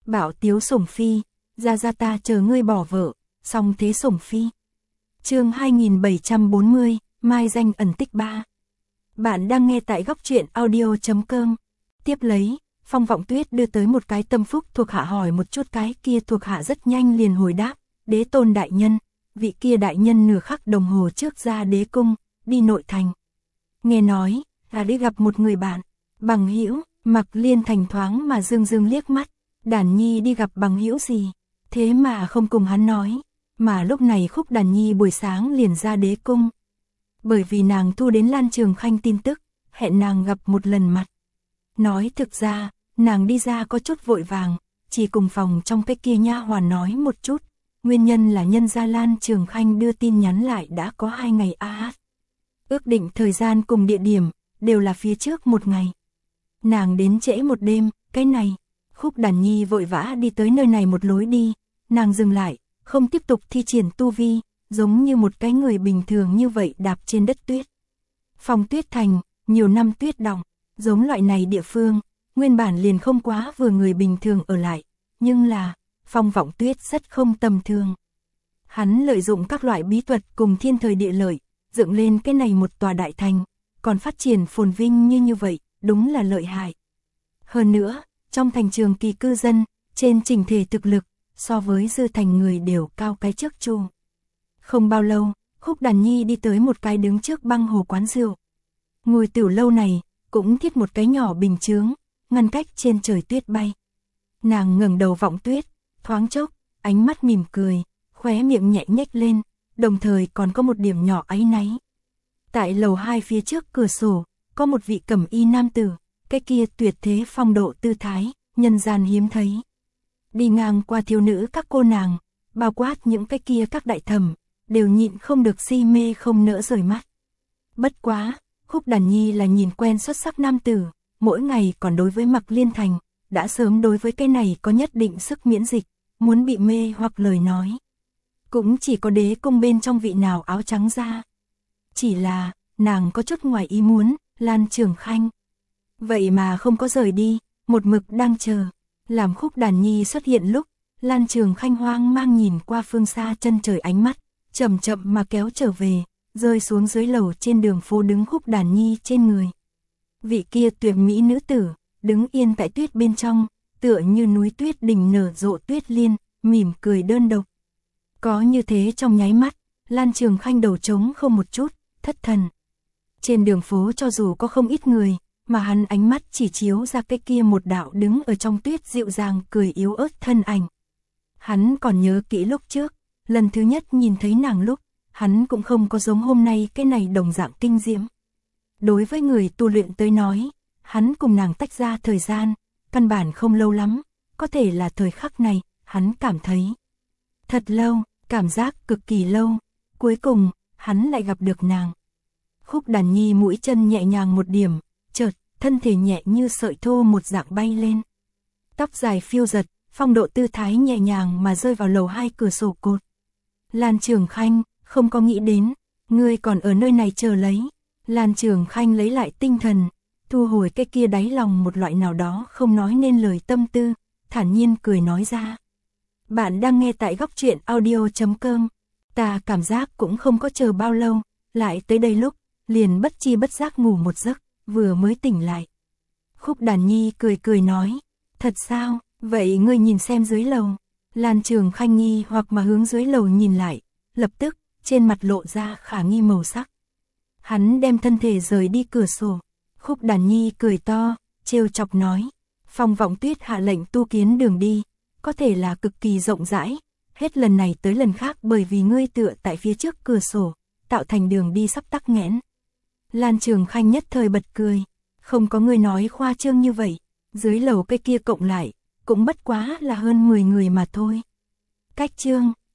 Bảo tiếu sủng phi, ra ta chờ ngươi bỏ vợ, song thế sủng phi. Chương 2740, Mai danh ẩn tích 3. Bạn đang nghe tại góc truyện audio.com. Tiếp lấy, Phong Vọng Tuyết đưa tới một cái tâm phúc thuộc hạ hỏi một chút, cái kia thuộc hạ rất nhanh liền hồi đáp, đế tôn đại nhân, vị kia đại nhân nửa khắc đồng hồ trước ra đế cung, đi nội thành. Nghe nói, là đi gặp một người bạn, bằng hữu. Mặc Liên Thành thoáng mà dương liếc mắt, Đàn Nhi đi gặp bằng hữu gì, thế mà không cùng hắn nói, mà lúc này Khúc Đàn Nhi buổi sáng liền ra đế cung. Bởi vì nàng thu đến Lan Trường Khanh tin tức, hẹn nàng gặp một lần mặt. Nói thực ra, nàng đi ra có chút vội vàng, chỉ cùng phòng trong cái kia nha hoàn nói một chút, nguyên nhân là nhân gia Lan Trường Khanh đưa tin nhắn lại đã có 2 ngày ước định thời gian cùng địa điểm, đều là phía trước một ngày. Nàng đến trễ một đêm, cái này, Khúc Đàn Nhi vội vã đi tới nơi này một lối đi, nàng dừng lại, không tiếp tục thi triển tu vi, giống như một cái người bình thường như vậy đạp trên đất tuyết. Phong Tuyết Thành, nhiều năm tuyết đọng, giống loại này địa phương, nguyên bản liền không quá vừa người bình thường ở lại, nhưng là, Phong Vọng Tuyết rất không tầm thường. Hắn lợi dụng các loại bí thuật cùng thiên thời địa lợi, dựng lên cái này một tòa đại thành, còn phát triển phồn vinh như vậy, đúng là lợi hại. Hơn nữa, trong thành trường kỳ cư dân, trên chỉnh thể thực lực, so với dư thành người đều cao cái trước chu. Không bao lâu, Khúc Đàn Nhi đi tới một cái đứng trước băng hồ quán rượu. Ngôi tiểu lâu này, cũng thiết một cái nhỏ bình chướng, ngăn cách trên trời tuyết bay. Nàng ngẩng đầu vọng tuyết, thoáng chốc, ánh mắt mỉm cười, khóe miệng nhẹ nhếch lên, đồng thời còn có một điểm nhỏ áy náy. Tại lầu 2 phía trước cửa sổ, có một vị cẩm y nam tử, cái kia tuyệt thế phong độ tư thái, nhân gian hiếm thấy. Đi ngang qua thiếu nữ các cô nàng, bao quát những cái kia các đại thẩm, đều nhịn không được si mê không nỡ rời mắt. Bất quá, Khúc Đàn Nhi là nhìn quen xuất sắc nam tử, mỗi ngày còn đối với Mặc Liên Thành, đã sớm đối với cái này có nhất định sức miễn dịch, muốn bị mê hoặc lời nói. Cũng chỉ có đế cung bên trong vị nào áo trắng ra. Chỉ là, nàng có chút ngoài ý muốn, Lan Trường Khanh. Vậy mà không có rời đi, một mực đang chờ. Làm Khúc Đàn Nhi xuất hiện lúc, Lan Trường Khanh hoang mang nhìn qua phương xa chân trời, ánh mắt chậm chậm mà kéo trở về, rơi xuống dưới lầu trên đường phố đứng Khúc Đàn Nhi trên người. Vị kia tuyệt mỹ nữ tử, đứng yên tại tuyết bên trong, tựa như núi tuyết đỉnh nở rộ tuyết liên, mỉm cười đơn độc. Có như thế trong nháy mắt, Lan Trường Khanh đầu trống không một chút, thất thần. Trên đường phố cho dù có không ít người, mà hắn ánh mắt chỉ chiếu ra cái kia một đạo đứng ở trong tuyết dịu dàng cười yếu ớt thân ảnh. Hắn còn nhớ kỹ lúc trước, lần thứ nhất nhìn thấy nàng lúc, hắn cũng không có giống hôm nay cái này đồng dạng kinh diễm. Đối với người tu luyện tới nói, hắn cùng nàng tách ra thời gian, căn bản không lâu lắm, có thể là thời khắc này, hắn cảm thấy thật lâu, cảm giác cực kỳ lâu, cuối cùng, hắn lại gặp được nàng. Khúc Đàn Nhi mũi chân nhẹ nhàng một điểm, chợt, thân thể nhẹ như sợi thô một dạng bay lên. Tóc dài phiêu giật, phong độ tư thái nhẹ nhàng mà rơi vào lầu 2 cửa sổ cột. Lan Trường Khanh, không có nghĩ đến, ngươi còn ở nơi này chờ lấy. Lan Trường Khanh lấy lại tinh thần, thu hồi cái kia đáy lòng một loại nào đó không nói nên lời tâm tư, thản nhiên cười nói ra. Bạn đang nghe tại góc truyện audio.com. Ta cảm giác cũng không có chờ bao lâu, lại tới đây lúc, liền bất chi bất giác ngủ một giấc, vừa mới tỉnh lại. Khúc Đàn Nhi cười nói, thật sao, vậy ngươi nhìn xem dưới lầu. Lan Trường Khanh nghi hoặc mà hướng dưới lầu nhìn lại, lập tức, trên mặt lộ ra khả nghi màu sắc. Hắn đem thân thể rời đi cửa sổ. Khúc Đàn Nhi cười to, trêu chọc nói, Phong Vọng Tuyết hạ lệnh tu kiến đường đi, có thể là cực kỳ rộng rãi, hết lần này tới lần khác bởi vì ngươi tựa tại phía trước cửa sổ, tạo thành đường đi sắp tắc nghẽn. Lan Trường Khanh nhất thời bật cười, không có người nói khoa trương như vậy, dưới lầu cái kia cộng lại, cũng bất quá là hơn 10 người mà thôi. Cách chương